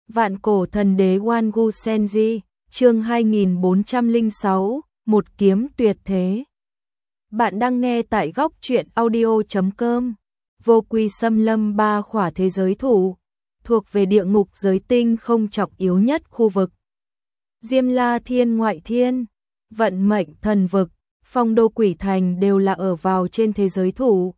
Vạn cổ thần đế Wangu Senji, chương 2406, một kiếm tuyệt thế. Bạn đang nghe tại góc truyện audio.com. Vô quy xâm lâm ba khỏa thế giới thủ, thuộc về địa ngục giới tinh không trọng yếu nhất khu vực. Diêm La Thiên ngoại thiên, vận mệnh thần vực, phong đô quỷ thành đều là ở vào trên thế giới thủ.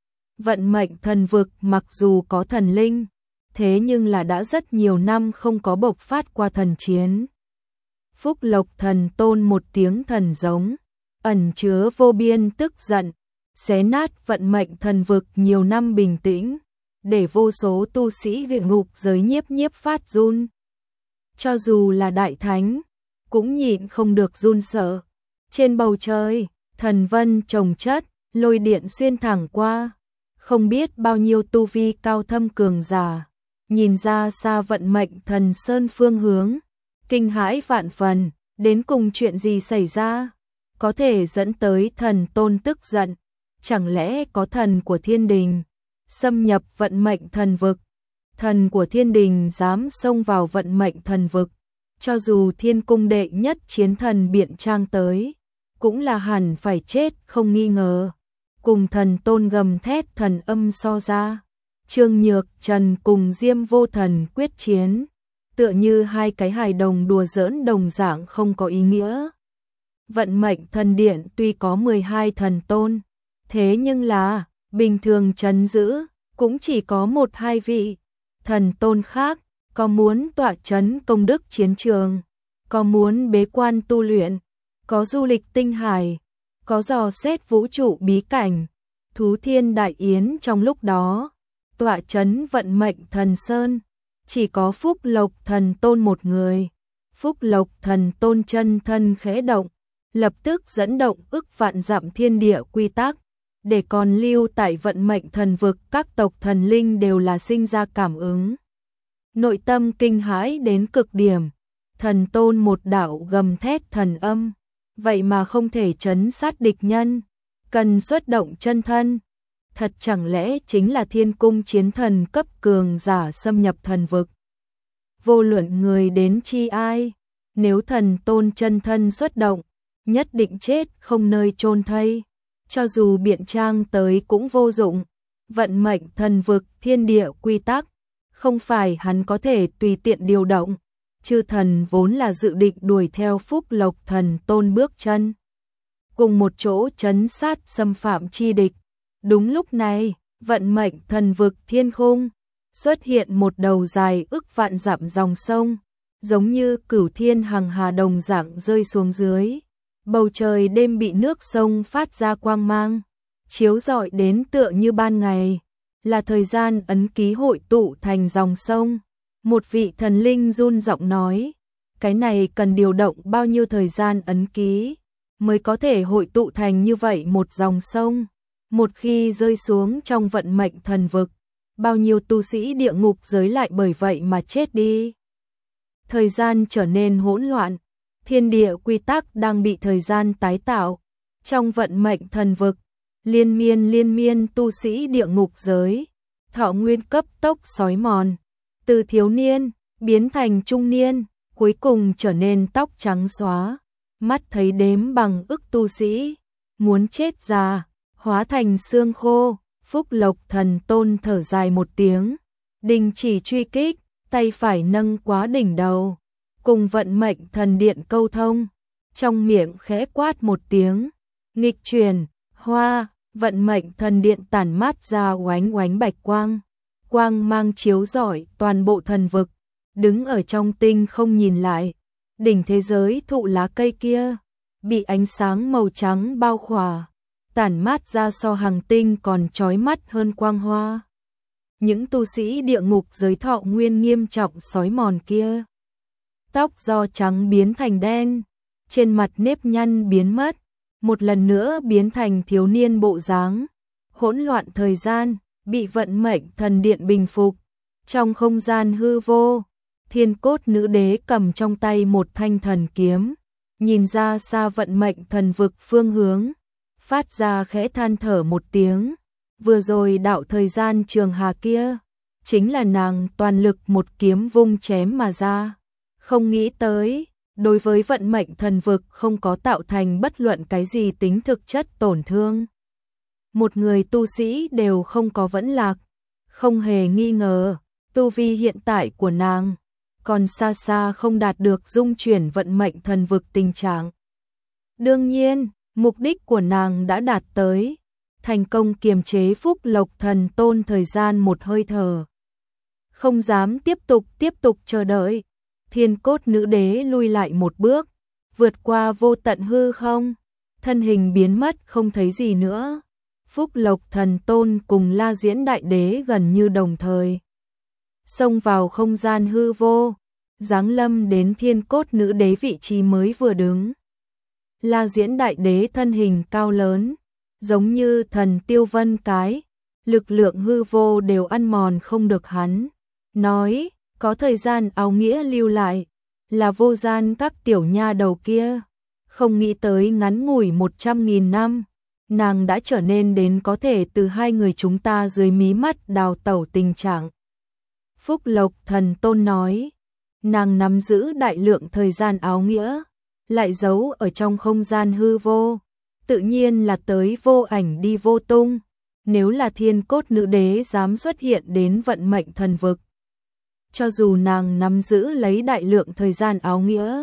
Vận mệnh thần vực mặc dù có thần linh, thế nhưng là đã rất nhiều năm không có bộc phát qua thần chiến. Phúc Lộc thần tôn một tiếng thần giống, ẩn chứa vô biên tức giận, xé nát vận mệnh thần vực nhiều năm bình tĩnh, để vô số tu sĩ địa ngục giới nhiếp phát run. Cho dù là đại thánh, cũng nhịn không được run sợ. Trên bầu trời, thần vân chồng chất, lôi điện xuyên thẳng qua, không biết bao nhiêu tu vi cao thâm cường giả, nhìn ra xa vận mệnh thần sơn phương hướng, kinh hãi vạn phần, đến cùng chuyện gì xảy ra, có thể dẫn tới thần tôn tức giận, chẳng lẽ có thần của thiên đình xâm nhập vận mệnh thần vực, thần của thiên đình dám xông vào vận mệnh thần vực, cho dù thiên cung đệ nhất chiến thần Biện Trang tới, cũng là hẳn phải chết không nghi ngờ. Cùng thần tôn gầm thét thần âm so ra, Trương Nhược Trần cùng Diêm Vô Thần quyết chiến, tựa như hai cái hài đồng đùa giỡn đồng dạng không có ý nghĩa. Vận mệnh thần điện tuy có 12 thần tôn, thế nhưng là bình thường trấn giữ cũng chỉ có 1-2 vị. Thần tôn khác có muốn tọa trấn công đức chiến trường, có muốn bế quan tu luyện, có du lịch tinh hải, có dò xét vũ trụ bí cảnh, thú thiên đại yến trong lúc đó, tọa trấn vận mệnh thần sơn, chỉ có Phúc Lộc thần tôn một người. Phúc Lộc thần tôn chân thân khẽ động, lập tức dẫn động ức vạn dặm thiên địa quy tắc, để còn lưu tại vận mệnh thần vực các tộc thần linh đều là sinh ra cảm ứng. Nội tâm kinh hãi đến cực điểm, thần tôn một đạo gầm thét thần âm, vậy mà không thể trấn sát địch nhân, cần xuất động chân thân. Thật chẳng lẽ chính là thiên cung chiến thần cấp cường giả xâm nhập thần vực? Vô luận người đến chi ai, nếu thần tôn chân thân xuất động, nhất định chết không nơi chôn thây, cho dù Biện Trang tới cũng vô dụng. Vận mệnh thần vực thiên địa quy tắc, không phải hắn có thể tùy tiện điều động. Chư thần vốn là dự định đuổi theo Phúc Lộc thần tôn bước chân, cùng một chỗ trấn sát xâm phạm chi địch. Đúng lúc này, vận mệnh thần vực thiên khung xuất hiện một đầu dài ức vạn dặm dòng sông, giống như cửu thiên hằng hà đồng dạng rơi xuống dưới. Bầu trời đêm bị nước sông phát ra quang mang, chiếu rọi đến tựa như ban ngày, là thời gian ấn ký hội tụ thành dòng sông. Một vị thần linh run giọng nói, cái này cần điều động bao nhiêu thời gian ấn ký mới có thể hội tụ thành như vậy một dòng sông. Một khi rơi xuống trong vận mệnh thần vực, bao nhiêu tu sĩ địa ngục giới lại bởi vậy mà chết đi. Thời gian trở nên hỗn loạn, thiên địa quy tắc đang bị thời gian tái tạo. Trong vận mệnh thần vực, liên miên tu sĩ địa ngục giới, thọ nguyên cấp tốc xói mòn, từ thiếu niên biến thành trung niên, cuối cùng trở nên tóc trắng xóa, mắt thấy đếm bằng ức tu sĩ muốn chết già, hóa thành xương khô. Phúc Lộc thần tôn thở dài một tiếng, đình chỉ truy kích, tay phải nâng quá đỉnh đầu, cùng vận mệnh thần điện câu thông, trong miệng khẽ quát một tiếng, nghịch chuyển, hoa. Vận mệnh thần điện tản mát ra oánh bạch quang, quang mang chiếu rọi toàn bộ thần vực. Đứng ở trong tinh không nhìn lại, đỉnh thế giới thụ lá cây kia bị ánh sáng màu trắng bao khỏa, tản mát ra so hàng tinh còn chói mắt hơn quang hoa. Những tu sĩ địa ngục giới thọ nguyên nghiêm trọng xói mòn kia, tóc do trắng biến thành đen, trên mặt nếp nhăn biến mất, một lần nữa biến thành thiếu niên bộ dáng. Hỗn loạn thời gian bị vận mệnh thần điện bình phục. Trong không gian hư vô, Thiên Cốt nữ đế cầm trong tay một thanh thần kiếm, nhìn ra xa vận mệnh thần vực phương hướng, phát ra khẽ than thở một tiếng. Vừa rồi đạo thời gian trường hà kia, chính là nàng toàn lực một kiếm vung chém mà ra. Không nghĩ tới, đối với vận mệnh thần vực không có tạo thành bất luận cái gì tính thực chất tổn thương. Một người tu sĩ đều không có vẫn lạc, không hề nghi ngờ, tu vi hiện tại của nàng còn xa xa không đạt được dung chuyển vận mệnh thần vực tình trạng. Đương nhiên, mục đích của nàng đã đạt tới, thành công kiềm chế Phúc Lộc Thần Tôn thời gian một hơi thở. Không dám tiếp tục chờ đợi, Thiên Cốt Nữ Đế lui lại một bước, vượt qua vô tận hư không, thân hình biến mất không thấy gì nữa. Phúc Lộc Thần Tôn cùng La Diễn Đại Đế gần như đồng thời xông vào không gian hư vô, giáng lâm đến Thiên Cốt Nữ Đế vị trí mới vừa đứng. La Diễn Đại Đế thân hình cao lớn, giống như thần tiêu vân cái, lực lượng hư vô đều ăn mòn không được hắn. Nói, có thời gian áo nghĩa lưu lại, là vô gian các tiểu nha đầu kia. Không nghĩ tới ngắn ngủi 100.000 năm, nàng đã trở nên đến có thể từ hai người chúng ta dưới mí mắt đào tẩu tình trạng. Phúc Lộc Thần Tôn nói, nàng nắm giữ đại lượng thời gian áo nghĩa, lại giấu ở trong không gian hư vô, tự nhiên là tới vô ảnh đi vô tung. Nếu là Thiên Cốt Nữ Đế dám xuất hiện đến vận mệnh thần vực, cho dù nàng nắm giữ lấy đại lượng thời gian áo nghĩa,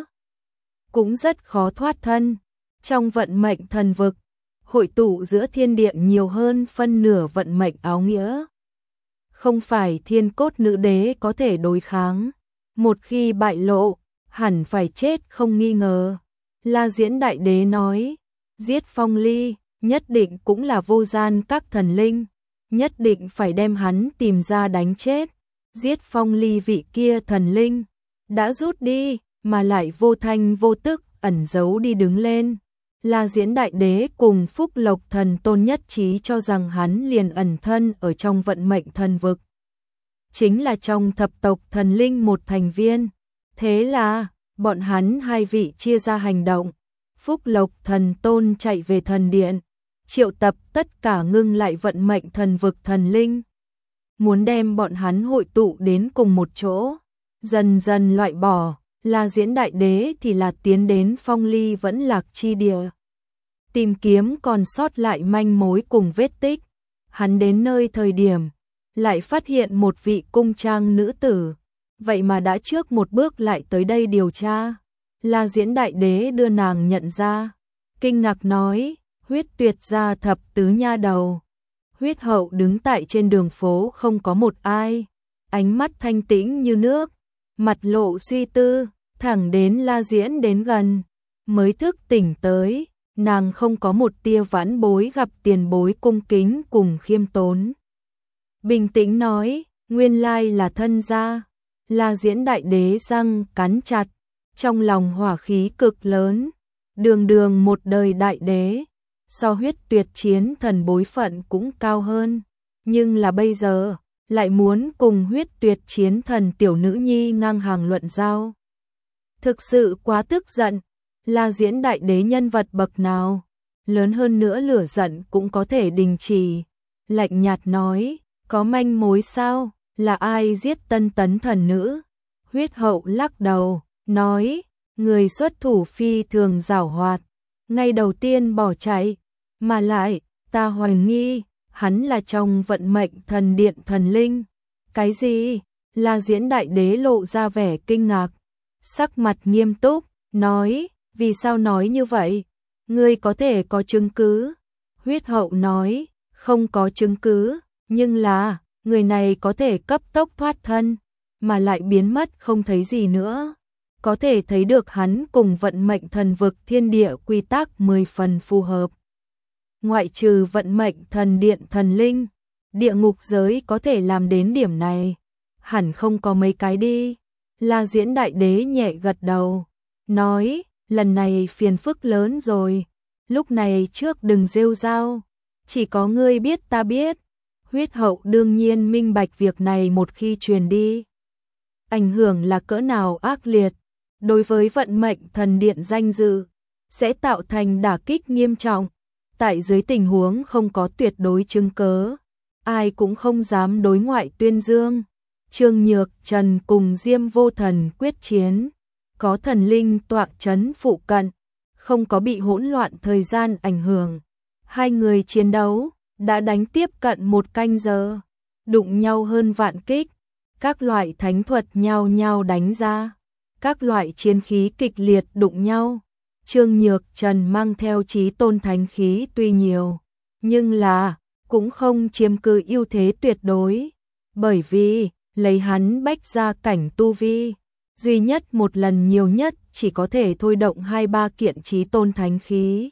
cũng rất khó thoát thân. Trong vận mệnh thần vực, hội tụ giữa thiên địa nhiều hơn phân nửa vận mệnh áo nghĩa. Không phải Thiên Cốt Nữ Đế có thể đối kháng, một khi bại lộ, hẳn phải chết không nghi ngờ. La Diễn Đại Đế nói, giết Phong Ly, nhất định cũng là vô gian các thần linh, nhất định phải đem hắn tìm ra đánh chết. Giết Phong Ly vị kia thần linh, đã rút đi, mà lại vô thanh vô tức ẩn giấu đi đứng lên. La Diễn Đại Đế cùng Phúc Lộc Thần Tôn nhất trí cho rằng hắn liền ẩn thân ở trong vận mệnh thần vực, chính là trong thập tộc thần linh một thành viên. Thế là, bọn hắn hai vị chia ra hành động. Phúc Lộc Thần Tôn chạy về thần điện, triệu tập tất cả ngưng lại vận mệnh thần vực thần linh, muốn đem bọn hắn hội tụ đến cùng một chỗ, dần dần loại bỏ. La Diễn Đại Đế thì là tiến đến Phong Ly vẫn lạc chi địa, tìm kiếm còn sót lại manh mối cùng vết tích. Hắn đến nơi thời điểm, lại phát hiện một vị cung trang nữ tử, vậy mà đã trước một bước lại tới đây điều tra. La Diễn Đại Đế đưa nàng nhận ra, kinh ngạc nói, Huyết Tuyệt gia thập tứ nha đầu. Huyết Hậu đứng tại trên đường phố không có một ai, ánh mắt thanh tĩnh như nước, mặt lộ suy tư, thẳng đến La Diễn đến gần, mới thức tỉnh tới, nàng không có một tia vãn bối gặp tiền bối cung kính cùng khiêm tốn. Bình tĩnh nói, nguyên lai là thân gia. La Diễn Đại Đế răng cắn chặt, trong lòng hỏa khí cực lớn, đường một đời đại đế, so Huyết Tuyệt chiến thần bối phận cũng cao hơn, nhưng là bây giờ, lại muốn cùng Huyết Tuyệt chiến thần tiểu nữ nhi ngang hàng luận giao. Thực sự quá tức giận. La Diễn Đại Đế nhân vật bậc nào, lớn hơn nữa lửa giận cũng có thể đình chỉ. Lạnh nhạt nói, có manh mối sao, là ai giết Tân Tấn thần nữ? Huyết Hậu lắc đầu, nói, người xuất thủ phi thường giảo hoạt, ngay đầu tiên bỏ chạy, mà lại, ta hoài nghi, hắn là trong vận mệnh thần điện thần linh. Cái gì? La Diễn Đại Đế lộ ra vẻ kinh ngạc, sắc mặt nghiêm túc, nói, vì sao nói như vậy? Ngươi có thể có chứng cứ? Huyết Hậu nói, không có chứng cứ, nhưng là, người này có thể cấp tốc thoát thân, mà lại biến mất không thấy gì nữa. Có thể thấy được hắn cùng vận mệnh thần vực thiên địa quy tắc 10 phần phù hợp. Ngoại trừ vận mệnh thần điện thần linh, địa ngục giới có thể làm đến điểm này, hẳn không có mấy cái đi. La Diễn Đại Đế nhẹ gật đầu, nói, lần này phiền phức lớn rồi, lúc này trước đừng rêu rao, chỉ có ngươi biết ta biết. Huyết Hậu đương nhiên minh bạch việc này một khi truyền đi, ảnh hưởng là cỡ nào ác liệt, đối với vận mệnh thần điện danh dự, sẽ tạo thành đả kích nghiêm trọng. Tại dưới tình huống không có tuyệt đối chứng cớ, ai cũng không dám đối ngoại tuyên dương, Trương Nhược Trần cùng Diêm Vô Thần quyết chiến, có thần linh tọa trấn phụ cận, không có bị hỗn loạn thời gian ảnh hưởng. Hai người chiến đấu đã đánh tiếp cận 1 canh giờ, đụng nhau hơn vạn kích, các loại thánh thuật nhau nhau đánh ra, các loại chiến khí kịch liệt đụng nhau. Trương Nhược Trần mang theo chí tôn thánh khí tuy nhiều, nhưng là cũng không chiếm cứ ưu thế tuyệt đối, bởi vì lấy hắn bách gia cảnh tu vi, duy nhất một lần nhiều nhất chỉ có thể thôi động 2-3 kiện chí tôn thánh khí.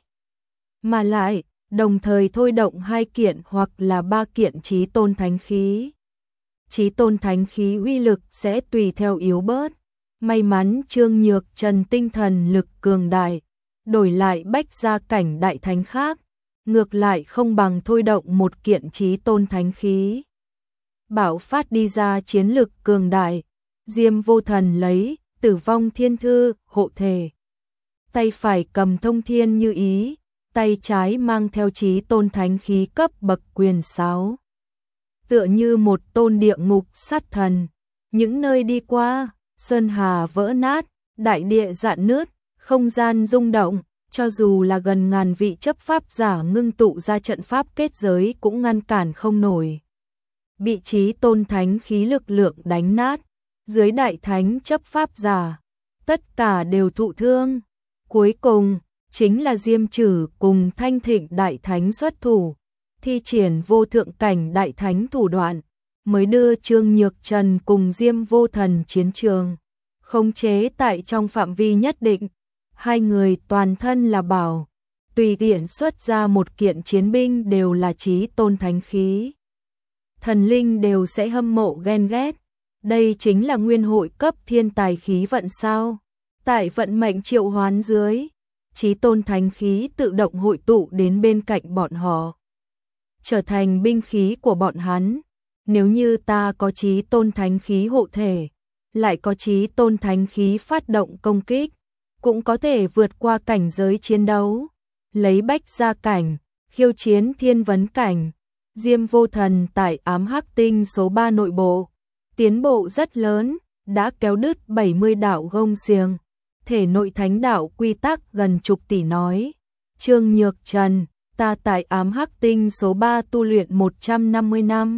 Mà lại, đồng thời thôi động 2 kiện hoặc là 3 kiện chí tôn thánh khí. Chí tôn thánh khí uy lực sẽ tùy theo yếu bớt. May mắn Trương Nhược Trần tinh thần lực cường đại, đổi lại bách gia cảnh đại thánh khác, ngược lại không bằng thôi động 1 kiện chí tôn thánh khí. Bảo phát đi ra chiến lực cường đại, Diêm Vô Thần lấy Tử Vong Thiên Thư hộ thể. Tay phải cầm Thông Thiên Như Ý, tay trái mang theo chí tôn thánh khí cấp bậc quyền sáo. Tựa như một tôn địa ngục sát thần, những nơi đi qua, sơn hà vỡ nát, đại địa rạn nứt, không gian rung động, cho dù là gần ngàn vị chấp pháp giả ngưng tụ ra trận pháp kết giới cũng ngăn cản không nổi. Bị chí tôn thánh khí lực lượng đánh nát, dưới đại thánh chấp pháp giả, tất cả đều thụ thương. Cuối cùng, chính là Diêm Trử cùng Thanh Thịnh đại thánh xuất thủ, thi triển vô thượng cảnh đại thánh thủ đoạn, mới đưa Trương Nhược Trần cùng Diêm Vô Thần chiến trường, khống chế tại trong phạm vi nhất định. Hai người toàn thân là bảo, tùy tiện xuất ra 1 kiện chiến binh đều là chí tôn thánh khí. Thần linh đều sẽ hâm mộ ghen ghét. Đây chính là nguyên hội cấp thiên tài khí vận sao? Tại vận mệnh triệu hoán dưới, chí tôn thánh khí tự động hội tụ đến bên cạnh bọn họ, trở thành binh khí của bọn hắn. Nếu như ta có chí tôn thánh khí hộ thể, lại có chí tôn thánh khí phát động công kích, cũng có thể vượt qua cảnh giới chiến đấu, lấy bách gia cảnh, khiêu chiến thiên vấn cảnh. Diêm Vô Thần tại ám hắc tinh số 3 nội bộ, tiến bộ rất lớn, đã kéo đứt 70 đạo gông xiềng, thể nội thánh đạo quy tắc gần chục tỷ nói. Trương Nhược Trần, ta tại ám hắc tinh số 3 tu luyện 150 năm.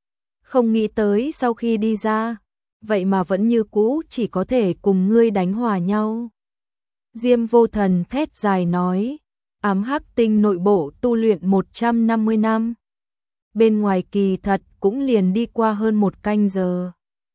Không nghĩ tới sau khi đi ra, vậy mà vẫn như cũ chỉ có thể cùng ngươi đánh hòa nhau. Diêm Vô Thần thét dài nói, ám hắc tinh nội bộ tu luyện 150 năm. Bên ngoài kỳ thật cũng liền đi qua hơn 1 canh giờ.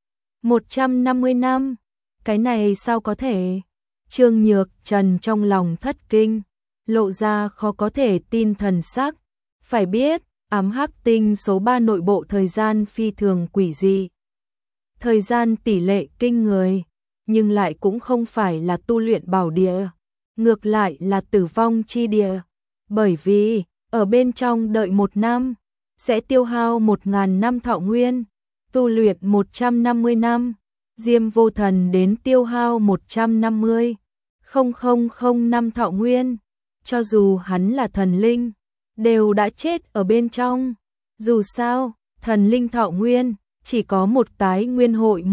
150 năm, cái này sao có thể? Trương Nhược Trần trong lòng thất kinh, lộ ra khó có thể tin thần sắc. Phải biết, ám hắc tinh số 3 nội bộ thời gian phi thường quỷ dị. Thời gian tỷ lệ kinh người, nhưng lại cũng không phải là tu luyện bảo địa, ngược lại là tử vong chi địa. Bởi vì, ở bên trong đợi 1 năm, sẽ tiêu hao 1000 năm thọ nguyên, tu luyện 150 năm, Diêm Vô Thần đến tiêu hao 150,000 năm thọ nguyên, cho dù hắn là thần linh, đều đã chết ở bên trong. Dù sao, thần linh thọ nguyên chỉ có một tái nguyên hội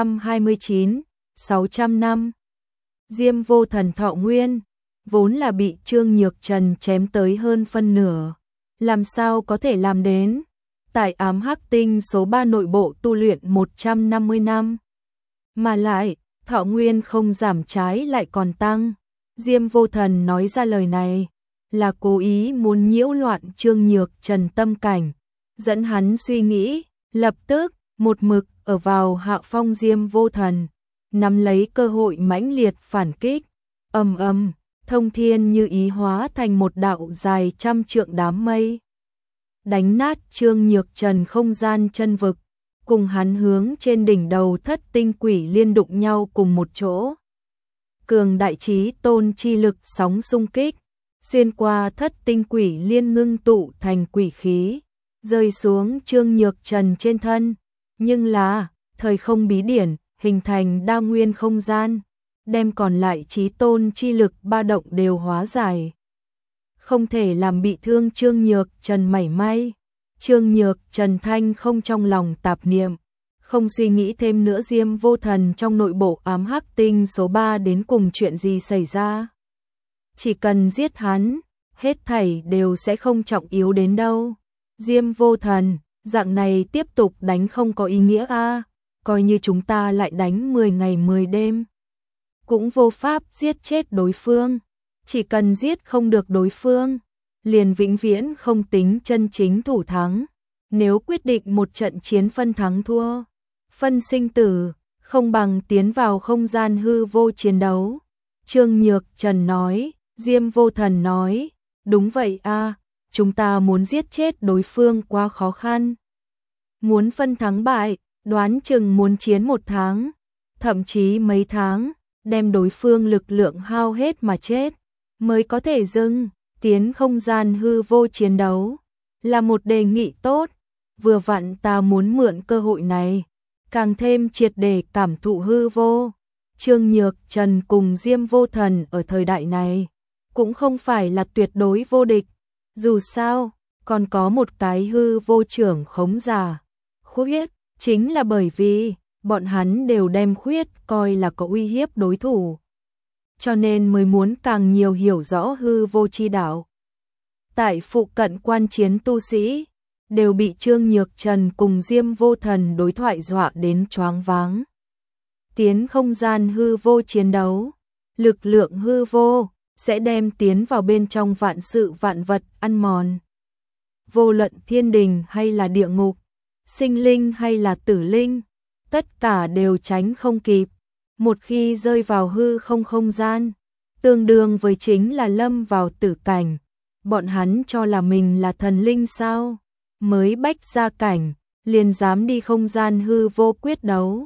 129,600 năm. Diêm Vô Thần thọ nguyên vốn là bị Trương Nhược Trần chém tới hơn phân nửa, làm sao có thể làm đến? Tại ám hắc tinh số 3 nội bộ tu luyện 150 năm, mà lại thọ nguyên không giảm trái lại còn tăng. Diêm Vô Thần nói ra lời này là cố ý muốn nhiễu loạn Trương Nhược Trần tâm cảnh, dẫn hắn suy nghĩ. Lập tức một mực ở vào hạ phong Diêm Vô Thần nắm lấy cơ hội mãnh liệt phản kích. Ầm ầm, Thông Thiên Như Ý hóa thành một đạo dài 100 trượng đám mây, đánh nát Trương Nhược Trần không gian chân vực, cùng hắn hướng trên đỉnh đầu Thất Tinh Quỷ Liên đụng nhau cùng một chỗ. Cường đại chí tôn chi lực sóng xung kích, xuyên qua Thất Tinh Quỷ Liên ngưng tụ thành quỷ khí, rơi xuống Trương Nhược Trần trên thân. Nhưng là, thời không bí điển hình thành đa nguyên không gian, đem còn lại chí tôn chi lực ba động đều hóa giải, không thể làm bị thương Trương Nhược Trần mảy may. Trương Nhược Trần thanh không trong lòng tạp niệm, không suy nghĩ thêm nữa. Diêm Vô Thần trong nội bộ ám hắc tinh số 3 đến cùng chuyện gì xảy ra. Chỉ cần giết hắn, hết thảy đều sẽ không trọng yếu đến đâu. Diêm Vô Thần, dạng này tiếp tục đánh không có ý nghĩa a, coi như chúng ta lại đánh 10 ngày 10 đêm. Cũng vô pháp giết chết đối phương, chỉ cần giết không được đối phương, liền vĩnh viễn không tính chân chính thủ thắng. Nếu quyết định một trận chiến phân thắng thua, phân sinh tử, không bằng tiến vào không gian hư vô chiến đấu. Trương Nhược Trần nói. Diêm Vô Thần nói, đúng vậy a, chúng ta muốn giết chết đối phương quá khó khăn. Muốn phân thắng bại, đoán chừng muốn chiến 1 tháng, thậm chí mấy tháng, đem đối phương lực lượng hao hết mà chết, mới có thể dừng, tiến không gian hư vô chiến đấu. Là một đề nghị tốt, vừa vặn ta muốn mượn cơ hội này, càng thêm triệt để cảm thụ hư vô. Trương Nhược Trần cùng Diêm Vô Thần ở thời đại này cũng không phải là tuyệt đối vô địch, dù sao, còn có một cái hư vô trưởng khống giả. Khuyết, chính là bởi vì bọn hắn đều đem khuyết coi là có uy hiếp đối thủ, cho nên mới muốn càng nhiều hiểu rõ hư vô chi đạo. Tại phụ cận quan chiến tu sĩ, đều bị Trương Nhược Trần cùng Diêm Vô Thần đối thoại dọa đến choáng váng. Tiến không gian hư vô chiến đấu, lực lượng hư vô sẽ đem tiến vào bên trong vạn sự vạn vật ăn mòn. Vô luận thiên đình hay là địa ngục, sinh linh hay là tử linh, tất cả đều tránh không kịp. Một khi rơi vào hư không không gian, tương đương với chính là lâm vào tử cảnh. Bọn hắn cho là mình là thần linh sao? Mới bách gia cảnh, liền dám đi không gian hư vô quyết đấu.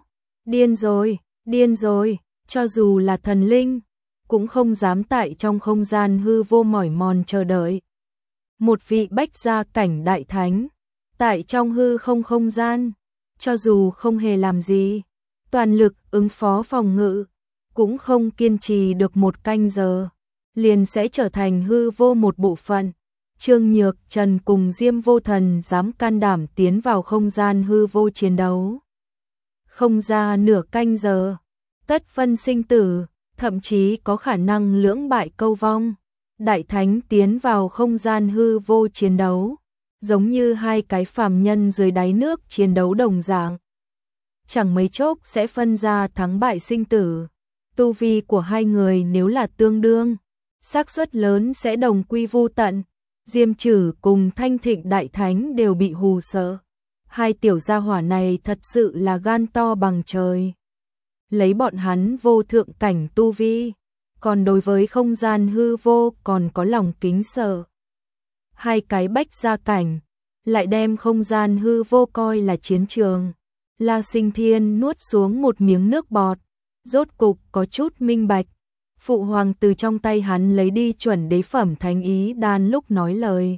Điên rồi, cho dù là thần linh, cũng không dám tại trong không gian hư vô mỏi mòn chờ đợi. Một vị bách gia cảnh đại thánh, tại trong hư không không gian, cho dù không hề làm gì, toàn lực ứng phó phòng ngự, cũng không kiên trì được 1 canh giờ, liền sẽ trở thành hư vô một bộ phận. Trương Nhược Trần cùng Diêm Vô Thần dám can đảm tiến vào không gian hư vô chiến đấu. Không ra nửa canh giờ, tất phân sinh tử, thậm chí có khả năng lưỡng bại câu vong. Đại thánh tiến vào không gian hư vô chiến đấu, giống như 2 cái phàm nhân dưới đáy nước chiến đấu đồng dạng. Chẳng mấy chốc sẽ phân ra thắng bại sinh tử. Tu vi của 2 người nếu là tương đương, xác suất lớn sẽ đồng quy vu tận. Diêm Trử cùng Thanh Thịnh đại thánh đều bị hù sợ. 2 tiểu gia hỏa này thật sự là gan to bằng trời. Lấy bọn hắn vô thượng cảnh tu vi, còn đối với không gian hư vô còn có lòng kính sợ. 2 cái bách gia cảnh, lại đem không gian hư vô coi là chiến trường. La Sinh Thiên nuốt xuống một miếng nước bọt, rốt cục có chút minh bạch. Phụ hoàng từ trong tay hắn lấy đi chuẩn đế phẩm thánh ý đan lúc nói lời.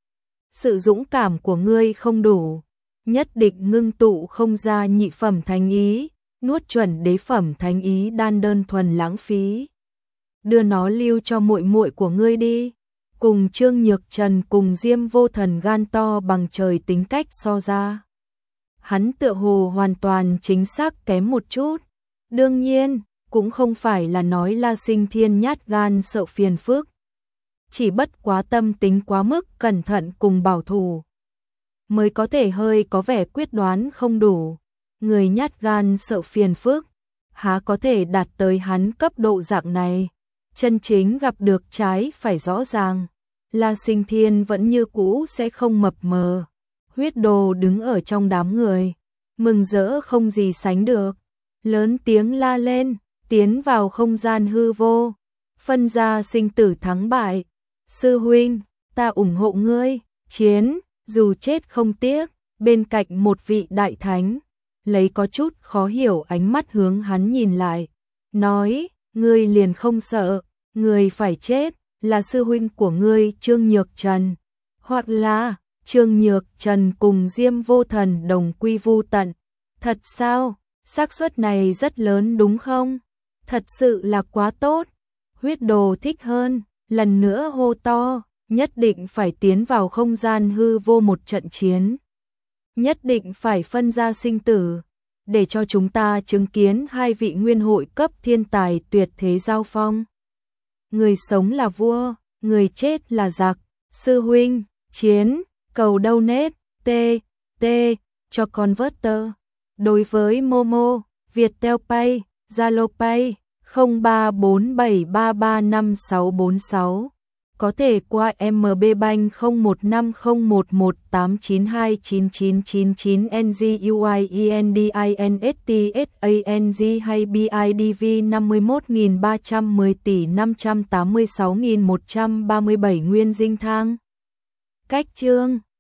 Sự dũng cảm của ngươi không đủ, nhất định ngưng tụ không ra nhị phẩm thánh ý, nuốt chuẩn đế phẩm thánh ý đan đơn thuần lãng phí. Đưa nó lưu cho muội muội của ngươi đi. Cùng Trương Nhược Trần cùng Diêm Vô Thần gan to bằng trời tính cách so ra, hắn tựa hồ hoàn toàn chính xác kém một chút. Đương nhiên, cũng không phải là nói La Sinh Thiên nhát gan sợ phiền phức, chỉ bất quá tâm tính quá mức cẩn thận cùng bảo thủ, mới có thể hơi có vẻ quyết đoán không đủ. Người nhát gan sợ phiền phức, há có thể đạt tới hắn cấp độ dạng này. Chân chính gặp được trái phải rõ ràng. La Sinh Thiên vẫn như cũ sẽ không mập mờ. Huyết Đồ đứng ở trong đám người, mừng rỡ không gì sánh được, lớn tiếng la lên, tiến vào không gian hư vô, phân ra sinh tử thắng bại. Sư huynh, ta ủng hộ ngươi, chiến, dù chết không tiếc. Bên cạnh một vị đại thánh, lấy có chút khó hiểu ánh mắt hướng hắn nhìn lại, nói, ngươi liền không sợ, ngươi phải chết, là sư huynh của ngươi Trương Nhược Trần, hoặc là Trương Nhược Trần cùng Diêm Vô Thần đồng quy vu tận. Thật sao? Xác suất này rất lớn đúng không? Thật sự là quá tốt. Huyết Đồ thích hơn, lần nữa hô to, nhất định phải tiến vào không gian hư vô một trận chiến. Nhất định phải phân ra sinh tử. để cho chúng ta chứng kiến hai vị nguyên hội cấp thiên tài tuyệt thế giao phong. Người sống là vua, người chết là giặc. Sư huynh, chiến, cầu donate, t, cho converter. Đối với Momo, Viettel Pay, Zalo Pay, 0347335646. Có thể qua MB Bank 015011892999 NGUIENDINSTSANG hay BIDV 51310 tỷ 586.137 Nguyên Dinh Thang. Cách chương